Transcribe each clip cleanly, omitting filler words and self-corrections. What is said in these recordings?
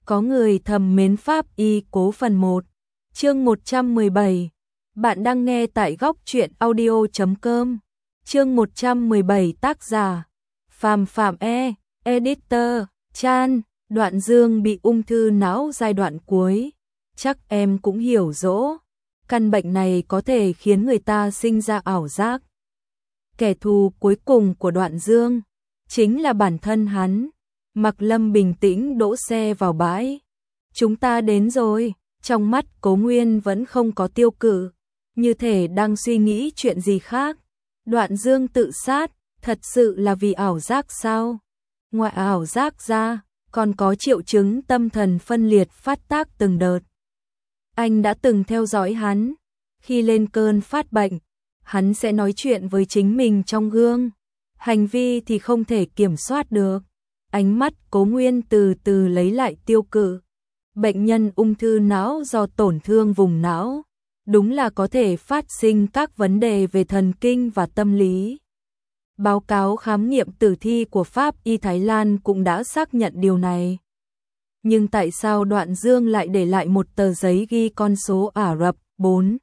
Có người thầm mến Pháp Y Cố phần 1, chương 117. Bạn đang nghe tại góc truyện audio.com. Chương 117, tác giả Phàm Phạm editor Chan. Đoạn Dương bị ung thư não giai đoạn cuối. Chắc em cũng hiểu rõ, căn bệnh này có thể khiến người ta sinh ra ảo giác. Kẻ thù cuối cùng của Đoạn Dương chính là bản thân hắn. Mạc Lâm bình tĩnh đỗ xe vào bãi. Chúng ta đến rồi. Trong mắt Cố Nguyên vẫn không có tiêu cự, như thể đang suy nghĩ chuyện gì khác. Đoạn Dương tự sát, thật sự là vì ảo giác sao? Ngoài ảo giác ra, còn có triệu chứng tâm thần phân liệt phát tác từng đợt. Anh đã từng theo dõi hắn. Khi lên cơn phát bệnh, hắn sẽ nói chuyện với chính mình trong gương. Hành vi thì không thể kiểm soát được. Ánh mắt Cố Nguyên từ từ lấy lại tiêu cự. Bệnh nhân ung thư não do tổn thương vùng não, đúng là có thể phát sinh các vấn đề về thần kinh và tâm lý. Báo cáo khám nghiệm tử thi của Pháp Y Thái Lan cũng đã xác nhận điều này. Nhưng tại sao Đoạn Dương lại để lại một tờ giấy ghi con số Ả Rập 4?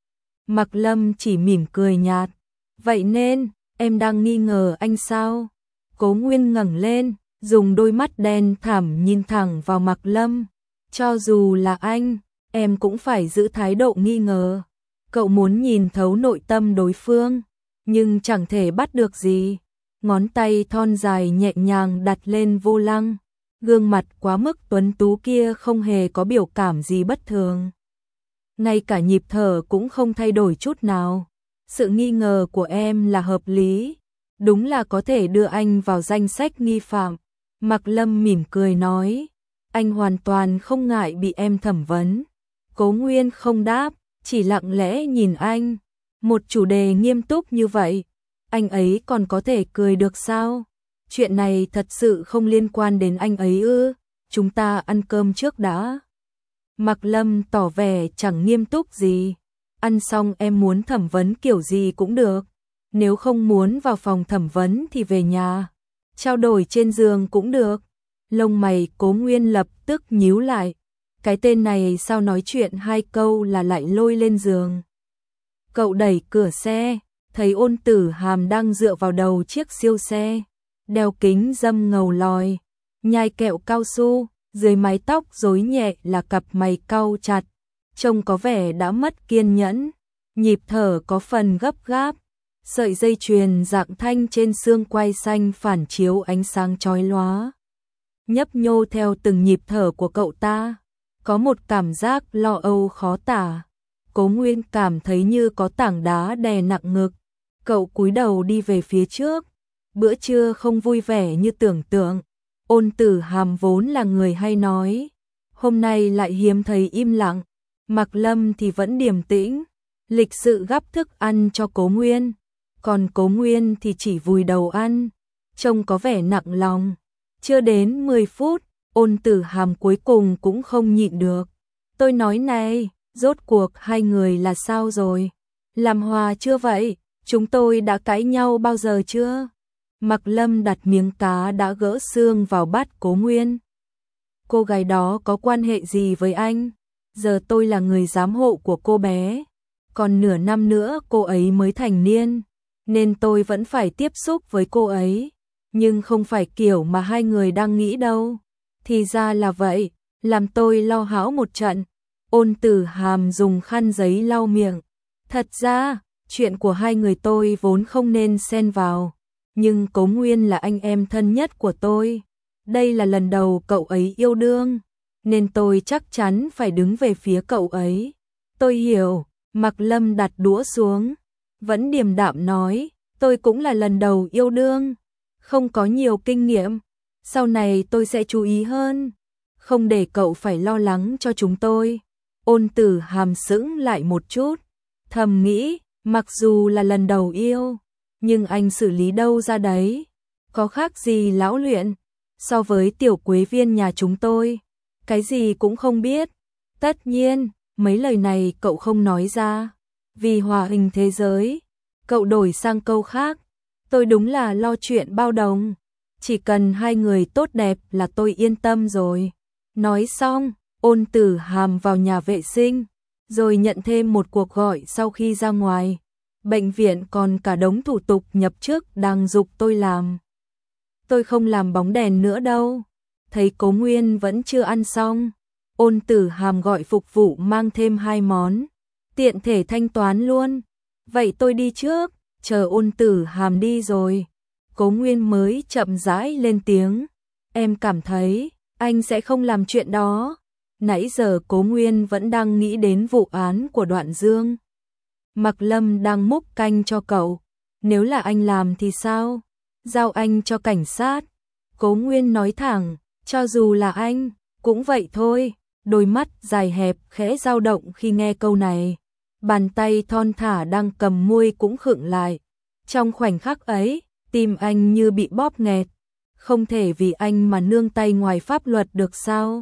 Mạc Lâm chỉ mỉm cười nhạt. Vậy nên, em đang nghi ngờ anh sao? Cố Nguyên ngẩng lên, dùng đôi mắt đen thẳm nhìn thẳng vào Mạc Lâm. Cho dù là anh, em cũng phải giữ thái độ nghi ngờ. Cậu muốn nhìn thấu nội tâm đối phương, nhưng chẳng thể bắt được gì. Ngón tay thon dài nhẹ nhàng đặt lên vô lăng. Gương mặt quá mức tuấn tú kia không hề có biểu cảm gì bất thường. Ngay cả nhịp thở cũng không thay đổi chút nào. Sự nghi ngờ của em là hợp lý. Đúng là có thể đưa anh vào danh sách nghi phạm. Mạc Lâm mỉm cười nói. Anh hoàn toàn không ngại bị em thẩm vấn. Cố Nguyên không đáp, chỉ lặng lẽ nhìn anh. Một chủ đề nghiêm túc như vậy, anh ấy còn có thể cười được sao? Chuyện này thật sự không liên quan đến anh ấy ư? Chúng ta ăn cơm trước đã. Mạc Lâm tỏ vẻ chẳng nghiêm túc gì. Ăn xong em muốn thẩm vấn kiểu gì cũng được. Nếu không muốn vào phòng thẩm vấn thì về nhà. Trao đổi trên giường cũng được. Lông mày Cố Nguyên lập tức nhíu lại. Cái tên này sao nói chuyện hai câu là lại lôi lên giường. Cậu đẩy cửa xe, thấy Ôn Tử Hàm đang dựa vào đầu chiếc siêu xe, đeo kính râm ngầu lòi, nhai kẹo cao su, dưới mái tóc rối nhẹ là cặp mày cau chặt, trông có vẻ đã mất kiên nhẫn, nhịp thở có phần gấp gáp, sợi dây chuyền dạng thanh trên xương quai xanh phản chiếu ánh sáng chói lóa. Nhấp nhô theo từng nhịp thở của cậu ta, có một cảm giác lo âu khó tả. Cố Nguyên cảm thấy như có tảng đá đè nặng ngực. Cậu cúi đầu đi về phía trước. Bữa trưa không vui vẻ như tưởng tượng. Ôn Tử Hàm vốn là người hay nói, hôm nay lại hiếm thấy im lặng. Mạc Lâm thì vẫn điềm tĩnh, lịch sự gắp thức ăn cho Cố Nguyên. Còn Cố Nguyên thì chỉ vùi đầu ăn, trông có vẻ nặng lòng. Chưa đến 10 phút, Ôn Tử Hàm cuối cùng cũng không nhịn được. Tôi nói này, rốt cuộc hai người là sao rồi? Làm hòa chưa vậy? Chúng tôi đã cãi nhau bao giờ chưa? Mạc Lâm đặt miếng cá đã gỡ xương vào bát Cố Nguyên. Cô gái đó có quan hệ gì với anh? Giờ tôi là người giám hộ của cô bé. Còn nửa năm nữa cô ấy mới thành niên, nên tôi vẫn phải tiếp xúc với cô ấy. Nhưng không phải kiểu mà hai người đang nghĩ đâu. Thì ra là vậy, làm tôi lo hão một trận. Ôn Tử Hàm dùng khăn giấy lau miệng. Thật ra, chuyện của hai người tôi vốn không nên xen vào. Nhưng Cố Nguyên là anh em thân nhất của tôi. Đây là lần đầu cậu ấy yêu đương, nên tôi chắc chắn phải đứng về phía cậu ấy. Tôi hiểu. Mạc Lâm đặt đũa xuống, vẫn điềm đạm nói, tôi cũng là lần đầu yêu đương, không có nhiều kinh nghiệm. Sau này tôi sẽ chú ý hơn, không để cậu phải lo lắng cho chúng tôi. Ôn Tử Hàm sững lại một chút, thầm nghĩ, mặc dù là lần đầu yêu, nhưng anh xử lý đâu ra đấy, có khác gì lão luyện. So với tiểu quế viên nhà chúng tôi, cái gì cũng không biết. Tất nhiên, mấy lời này cậu không nói ra, vì hòa hình thế giới. Cậu đổi sang câu khác, tôi đúng là lo chuyện bao đồng, chỉ cần hai người tốt đẹp là tôi yên tâm rồi. Nói xong, Ôn Tử Hàm vào nhà vệ sinh, rồi nhận thêm một cuộc gọi sau khi ra ngoài. Bệnh viện còn cả đống thủ tục nhập trước đang giục tôi làm. Tôi không làm bóng đèn nữa đâu. Thấy Cố Nguyên vẫn chưa ăn xong, Ôn Tử Hàm gọi phục vụ mang thêm 2 món, tiện thể thanh toán luôn. Vậy tôi đi trước, chờ Ôn Tử Hàm đi rồi, Cố Nguyên mới chậm rãi lên tiếng. Em cảm thấy anh sẽ không làm chuyện đó. Nãy giờ Cố Nguyên vẫn đang nghĩ đến vụ án của Đoạn Dương. Mạc Lâm đang múc canh cho cậu. Nếu là anh làm thì sao? Giao anh cho cảnh sát. Cố Nguyên nói thẳng, cho dù là anh, cũng vậy thôi. Đôi mắt dài hẹp khẽ dao động khi nghe câu này. Bàn tay thon thả đang cầm muôi cũng khựng lại. Trong khoảnh khắc ấy, tim anh như bị bóp nghẹt. Không thể vì anh mà nương tay ngoài pháp luật được sao?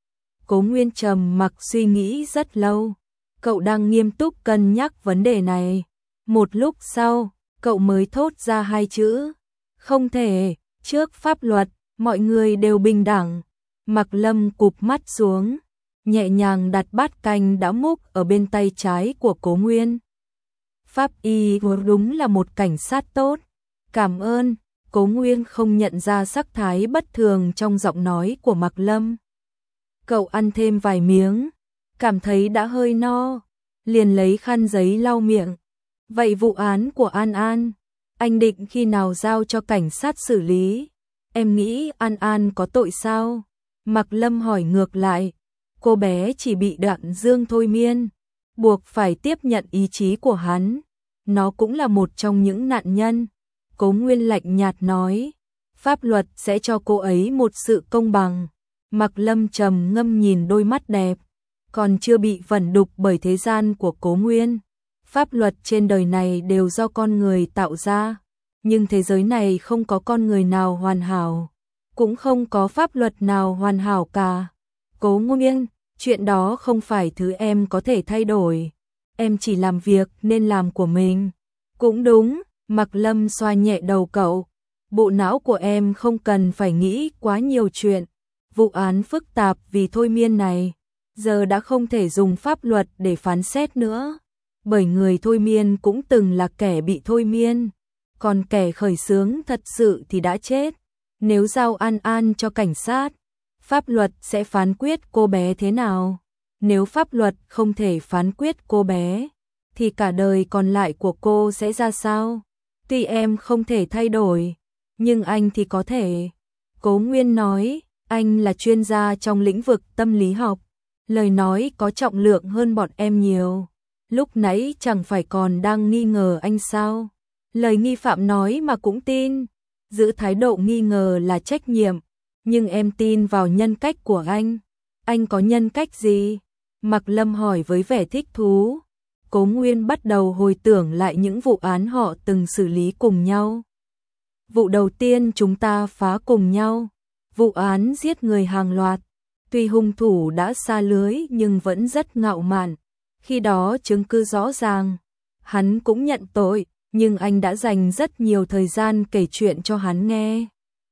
Cố Nguyên trầm mặc suy nghĩ rất lâu. Cậu đang nghiêm túc cân nhắc vấn đề này. Một lúc sau, cậu mới thốt ra 2 chữ. Không thể, trước pháp luật, mọi người đều bình đẳng. Mạc Lâm cụp mắt xuống, nhẹ nhàng đặt bát canh đã múc ở bên tay trái của Cố Nguyên. Pháp y đúng là một cảnh sát tốt. Cảm ơn. Cố Nguyên không nhận ra sắc thái bất thường trong giọng nói của Mạc Lâm. Cậu ăn thêm vài miếng, cảm thấy đã hơi no, liền lấy khăn giấy lau miệng. Vậy vụ án của An An, anh định khi nào giao cho cảnh sát xử lý? Em nghĩ An An có tội sao? Mạc Lâm hỏi ngược lại. Cô bé chỉ bị Đoạn Dương thôi miên, buộc phải tiếp nhận ý chí của hắn. Nó cũng là một trong những nạn nhân. Cố Nguyên lạnh nhạt nói, pháp luật sẽ cho cô ấy một sự công bằng. Mạc Lâm trầm ngâm nhìn đôi mắt đẹp, còn chưa bị vẩn đục bởi thế gian của Cố Nguyên. Pháp luật trên đời này đều do con người tạo ra, nhưng thế giới này không có con người nào hoàn hảo, cũng không có pháp luật nào hoàn hảo cả. Cố Nguyên, chuyện đó không phải thứ em có thể thay đổi. Em chỉ làm việc nên làm của mình. Cũng đúng, Mạc Lâm xoa nhẹ đầu cậu. Bộ não của em không cần phải nghĩ quá nhiều chuyện. Vụ án phức tạp vì thôi miên này, giờ đã không thể dùng pháp luật để phán xét nữa. Bởi người thôi miên cũng từng là kẻ bị thôi miên. Còn kẻ khởi xướng thật sự thì đã chết. Nếu giao An An cho cảnh sát, pháp luật sẽ phán quyết cô bé thế nào? Nếu pháp luật không thể phán quyết cô bé, thì cả đời còn lại của cô sẽ ra sao? Tuy em không thể thay đổi, nhưng anh thì có thể. Cố Nguyên nói, anh là chuyên gia trong lĩnh vực tâm lý học. Lời nói có trọng lượng hơn bọn em nhiều. Lúc nãy chẳng phải còn đang nghi ngờ anh sao? Lời nghi phạm nói mà cũng tin. Giữ thái độ nghi ngờ là trách nhiệm. Nhưng em tin vào nhân cách của anh. Anh có nhân cách gì? Mạc Lâm hỏi với vẻ thích thú. Cố Nguyên bắt đầu hồi tưởng lại những vụ án họ từng xử lý cùng nhau. Vụ đầu tiên chúng ta phá cùng nhau. Vụ án giết người hàng loạt. Tuy hung thủ đã sa lưới nhưng vẫn rất ngạo mạn. Khi đó chứng cứ rõ ràng. Hắn cũng nhận tội, nhưng anh đã dành rất nhiều thời gian kể chuyện cho hắn nghe.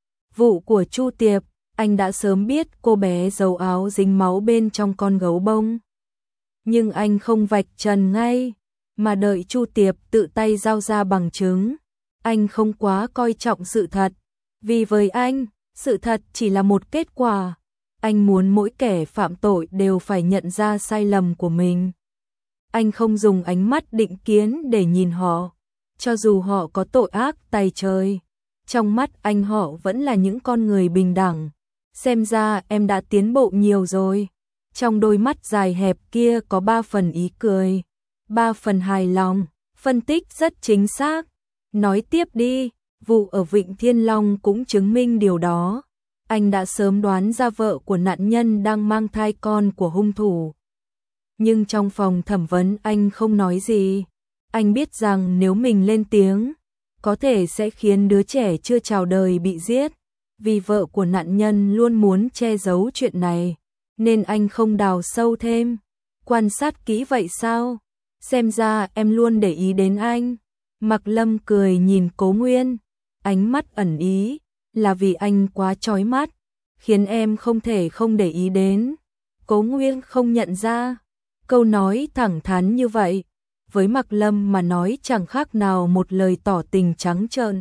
Vụ của Chu Tiệp, anh đã sớm biết cô bé giấu áo dính máu bên trong con gấu bông. Nhưng anh không vạch trần ngay, mà đợi Chu Tiệp tự tay giao ra bằng chứng. Anh không quá coi trọng sự thật, vì với anh, sự thật chỉ là một kết quả. Anh muốn mỗi kẻ phạm tội đều phải nhận ra sai lầm của mình. Anh không dùng ánh mắt định kiến để nhìn họ, cho dù họ có tội ác tày trời. Trong mắt anh họ vẫn là những con người bình đẳng. Xem ra em đã tiến bộ nhiều rồi. Trong đôi mắt dài hẹp kia có 3 phần ý cười, 3 phần hài lòng, phân tích rất chính xác. Nói tiếp đi, vụ ở Vịnh Thiên Long cũng chứng minh điều đó. Anh đã sớm đoán ra vợ của nạn nhân đang mang thai con của hung thủ. Nhưng trong phòng thẩm vấn anh không nói gì. Anh biết rằng nếu mình lên tiếng, có thể sẽ khiến đứa trẻ chưa chào đời bị giết. Vì vợ của nạn nhân luôn muốn che giấu chuyện này, nên anh không đào sâu thêm. Quan sát kỹ vậy sao? Xem ra em luôn để ý đến anh. Mạc Lâm cười nhìn Cố Nguyên, ánh mắt ẩn ý, là vì anh quá chói mắt. khiến em không thể không để ý đến. Cố Nguyên không nhận ra, câu nói thẳng thắn như vậy, với Mạc Lâm mà nói chẳng khác nào một lời tỏ tình trắng trợn.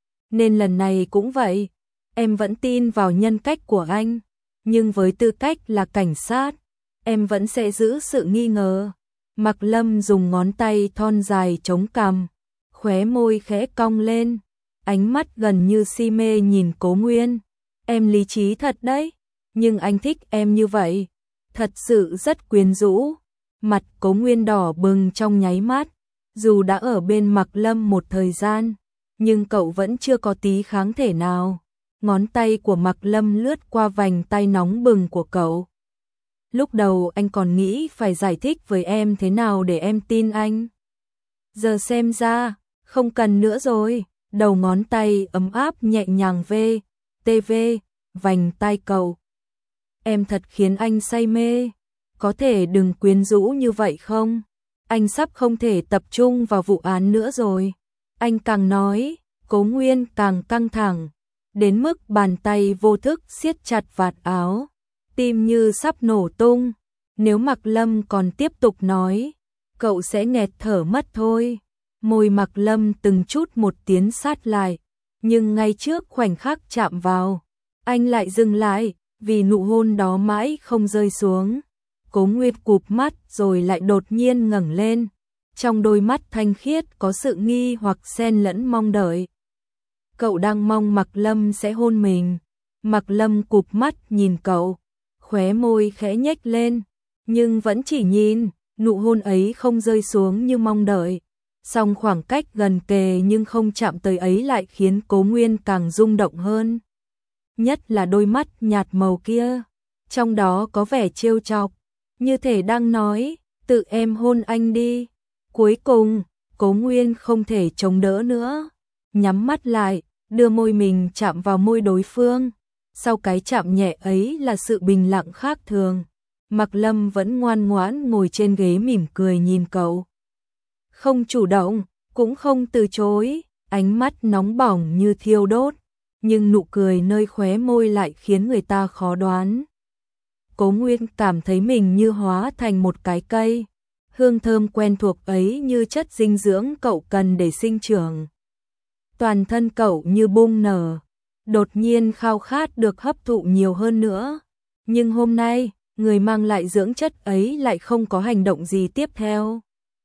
Nên lần này cũng vậy, em vẫn tin vào nhân cách của anh, nhưng với tư cách là cảnh sát, em vẫn sẽ giữ sự nghi ngờ. Mạc Lâm dùng ngón tay thon dài chống cằm, khóe môi khẽ cong lên, ánh mắt gần như si mê nhìn Cố Nguyên. Em lý trí thật đấy, nhưng anh thích em như vậy, thật sự rất quyến rũ. Mặt Cố Nguyên đỏ bừng trong nháy mắt, dù đã ở bên Mạc Lâm một thời gian, nhưng cậu vẫn chưa có tí kháng thể nào. Ngón tay của Mạc Lâm lướt qua vành tay nóng bừng của cậu. Lúc đầu anh còn nghĩ phải giải thích với em thế nào để em tin anh. Giờ xem ra, không cần nữa rồi. Đầu ngón tay ấm áp nhẹ nhàng TV, vành tay cậu. Em thật khiến anh say mê. Có thể đừng quyến rũ như vậy không? Anh sắp không thể tập trung vào vụ án nữa rồi. Anh càng nói, Cố Nguyên càng căng thẳng, đến mức bàn tay vô thức siết chặt vạt áo, tim như sắp nổ tung. Nếu Mạc Lâm còn tiếp tục nói, cậu sẽ nghẹt thở mất thôi. Môi Mạc Lâm từng chút một tiến sát lại, nhưng ngay trước khoảnh khắc chạm vào, anh lại dừng lại, vì nụ hôn đó mãi không rơi xuống. Cố Nguyên cụp mắt rồi lại đột nhiên ngẩng lên, trong đôi mắt thanh khiết có sự nghi hoặc xen lẫn mong đợi. Cậu đang mong Mạc Lâm sẽ hôn mình. Mạc Lâm cụp mắt nhìn cậu, khóe môi khẽ nhếch lên, nhưng vẫn chỉ nhìn, nụ hôn ấy không rơi xuống như mong đợi. Song khoảng cách gần kề nhưng không chạm tới ấy lại khiến Cố Nguyên càng rung động hơn. Nhất là đôi mắt nhạt màu kia, trong đó có vẻ trêu chọc, như thể đang nói, tự em hôn anh đi. Cuối cùng, Cố Nguyên không thể chống đỡ nữa, nhắm mắt lại, đưa môi mình chạm vào môi đối phương. Sau cái chạm nhẹ ấy là sự bình lặng khác thường. Mạc Lâm vẫn ngoan ngoãn ngồi trên ghế mỉm cười nhìn cậu. Không chủ động, cũng không từ chối, ánh mắt nóng bỏng như thiêu đốt, nhưng nụ cười nơi khóe môi lại khiến người ta khó đoán. Cố Nguyên cảm thấy mình như hóa thành một cái cây, hương thơm quen thuộc ấy như chất dinh dưỡng cậu cần để sinh trưởng. Toàn thân cậu như bung nở, đột nhiên khao khát được hấp thụ nhiều hơn nữa. Nhưng hôm nay, người mang lại dưỡng chất ấy lại không có hành động gì tiếp theo.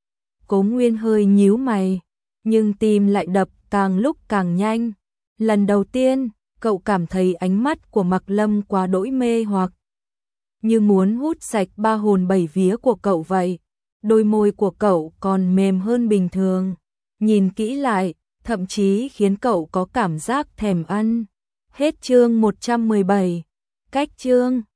Cố Nguyên hơi nhíu mày, nhưng tim lại đập càng lúc càng nhanh. Lần đầu tiên, cậu cảm thấy ánh mắt của Mạc Lâm quá đỗi mê hoặc, như muốn hút sạch ba hồn bảy vía của cậu vậy. Đôi môi của cậu còn mềm hơn bình thường, nhìn kỹ lại, thậm chí khiến cậu có cảm giác thèm ăn. Hết chương 117. Cách chương